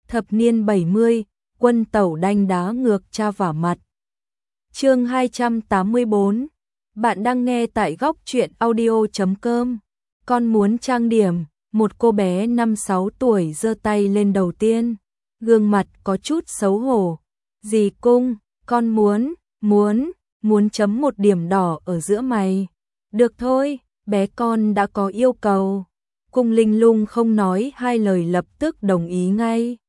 Thập niên 70, quân tẩu đanh đá ngược cha vả mặt. Chương 284. Bạn đang nghe tại góc truyện audio.com. Con muốn trang điểm, một cô bé 5-6 tuổi giơ tay lên đầu tiên, gương mặt có chút xấu hổ. Dì Cung, con muốn chấm một điểm đỏ ở giữa mày. Được thôi, bé con đã có yêu cầu. Cung Linh Lung không nói hai lời lập tức đồng ý ngay.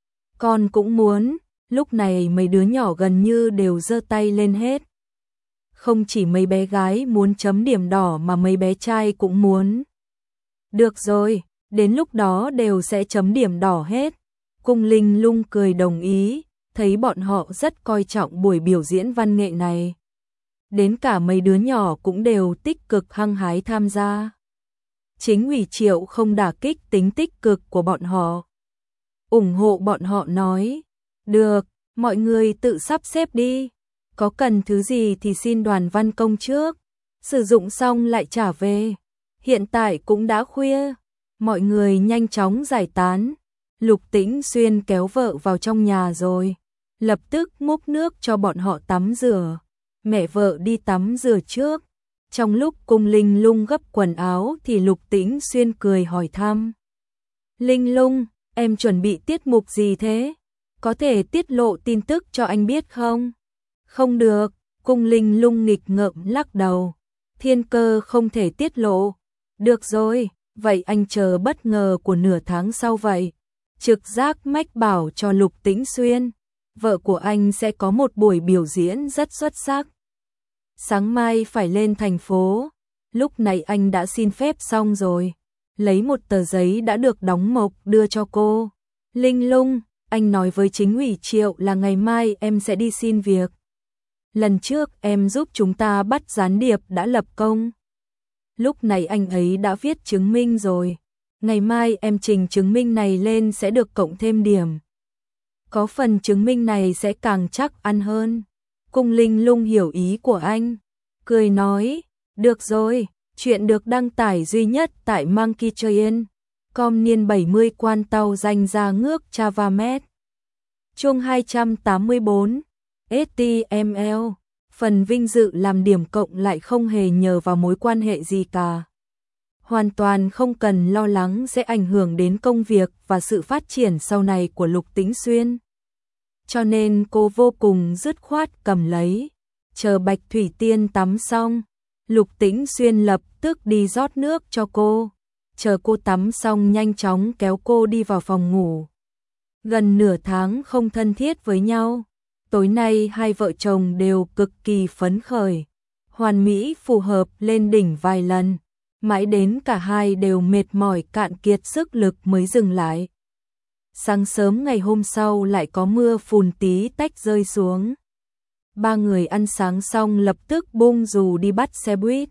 Con cũng muốn. Lúc này mấy đứa nhỏ gần như đều giơ tay lên hết. Không chỉ mấy bé gái muốn chấm điểm đỏ mà mấy bé trai cũng muốn. Được rồi, đến lúc đó đều sẽ chấm điểm đỏ hết. Cung Linh Lung cười đồng ý, thấy bọn họ rất coi trọng buổi biểu diễn văn nghệ này. Đến cả mấy đứa nhỏ cũng đều tích cực hăng hái tham gia. Chính ủy Triệu không đả kích tính tích cực của bọn họ. Ủng hộ bọn họ nói, được, mọi người tự sắp xếp đi. Có cần thứ gì thì xin đoàn văn công trước. Sử dụng xong lại trả về. Hiện tại cũng đã khuya. Mọi người nhanh chóng giải tán. Lục Tĩnh Xuyên kéo vợ vào trong nhà rồi. Lập tức múc nước cho bọn họ tắm rửa. Mẹ vợ đi tắm rửa trước. Trong lúc Cung Linh Lung gấp quần áo thì Lục Tĩnh Xuyên cười hỏi thăm. Linh Lung, em chuẩn bị tiết mục gì thế? Có thể tiết lộ tin tức cho anh biết không? Không được, Cung Linh Lung nghịch ngợm lắc đầu. Thiên cơ không thể tiết lộ. Được rồi, vậy anh chờ bất ngờ của nửa tháng sau vậy. Trực giác mách bảo cho Lục Tĩnh Xuyên. Vợ của anh sẽ có một buổi biểu diễn rất xuất sắc. Sáng mai phải lên thành phố. Lúc này anh đã xin phép xong rồi. Lấy một tờ giấy đã được đóng mộc đưa cho cô. Linh Lung, anh nói với chính ủy Triệu là ngày mai em sẽ đi xin việc. Lần trước em giúp chúng ta bắt gián điệp đã lập công. Lúc này anh ấy đã viết chứng minh rồi. Ngày mai em trình chứng minh này lên sẽ được cộng thêm điểm. Có phần chứng minh này sẽ càng chắc ăn hơn. Cung Linh Lung hiểu ý của anh. Cười nói, được rồi, chuyện được đăng tải duy nhất tại Monkey Train. Com niên 70 quan tàu danh ra ngước Chavamet. Chương 284. HTML. Phần vinh dự làm điểm cộng lại không hề nhờ vào mối quan hệ gì cả. Hoàn toàn không cần lo lắng sẽ ảnh hưởng đến công việc và sự phát triển sau này của Lục Tĩnh Xuyên. Cho nên cô vô cùng dứt khoát cầm lấy. Chờ Bạch Thủy Tiên tắm xong, Lục Tĩnh Xuyên lập tức đi rót nước cho cô. Chờ cô tắm xong nhanh chóng kéo cô đi vào phòng ngủ. Gần nửa tháng không thân thiết với nhau. Tối nay hai vợ chồng đều cực kỳ phấn khởi. Hoàn mỹ phù hợp lên đỉnh vài lần. Mãi đến cả hai đều mệt mỏi cạn kiệt sức lực mới dừng lại. Sáng sớm ngày hôm sau lại có mưa phùn tí tách rơi xuống. Ba người ăn sáng xong lập tức bung dù đi bắt xe buýt.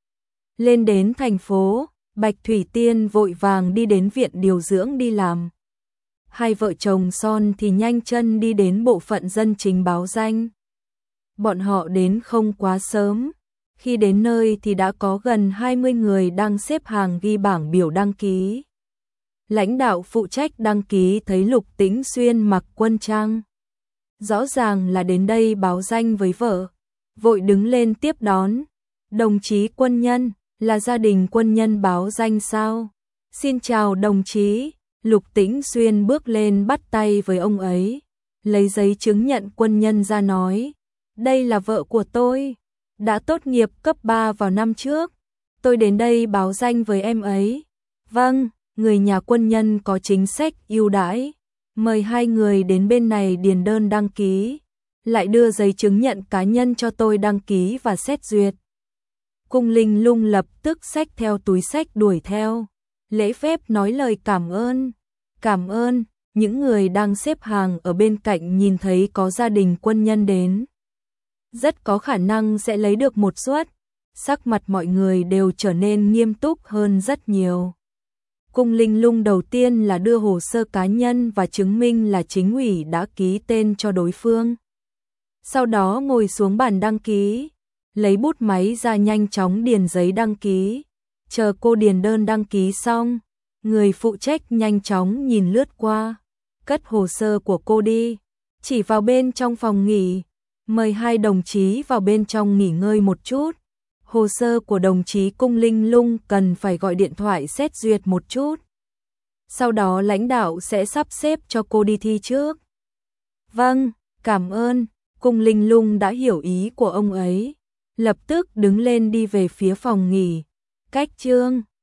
Lên đến thành phố, Bạch Thủy Tiên vội vàng đi đến viện điều dưỡng đi làm. Hai vợ chồng Son thì nhanh chân đi đến bộ phận dân chính báo danh. Bọn họ đến không quá sớm. Khi đến nơi thì đã có gần 20 người đang xếp hàng ghi bảng biểu đăng ký. Lãnh đạo phụ trách đăng ký thấy Lục Tĩnh Xuyên mặc quân trang. Rõ ràng là đến đây báo danh với vợ. Vội đứng lên tiếp đón. Đồng chí quân nhân, là gia đình quân nhân báo danh sao? Xin chào đồng chí. Lục Tĩnh Xuyên bước lên bắt tay với ông ấy. Lấy giấy chứng nhận quân nhân ra nói. Đây là vợ của tôi. Đã tốt nghiệp cấp 3 vào năm trước. Tôi đến đây báo danh với em ấy. Vâng, người nhà quân nhân có chính sách ưu đãi. Mời hai người đến bên này điền đơn đăng ký. Lại đưa giấy chứng nhận cá nhân cho tôi đăng ký và xét duyệt. Cung Linh Lung lập tức xách theo túi xách đuổi theo. Lễ phép nói lời cảm ơn. Cảm ơn, những người đang xếp hàng ở bên cạnh nhìn thấy có gia đình quân nhân đến. Rất có khả năng sẽ lấy được một suất. Sắc mặt mọi người đều trở nên nghiêm túc hơn rất nhiều. Cung Linh Lung đầu tiên là đưa hồ sơ cá nhân và chứng minh là chính ủy đã ký tên cho đối phương. Sau đó ngồi xuống bàn đăng ký, lấy bút máy ra nhanh chóng điền giấy đăng ký. Chờ cô điền đơn đăng ký xong, người phụ trách nhanh chóng nhìn lướt qua. cất hồ sơ của cô đi, chỉ vào bên trong phòng nghỉ, mời hai đồng chí vào bên trong nghỉ ngơi một chút. Hồ sơ của đồng chí Cung Linh Lung cần phải gọi điện thoại xét duyệt một chút. Sau đó lãnh đạo sẽ sắp xếp cho cô đi thi trước. Vâng, cảm ơn. Cung Linh Lung đã hiểu ý của ông ấy, lập tức đứng lên đi về phía phòng nghỉ. Cách Trương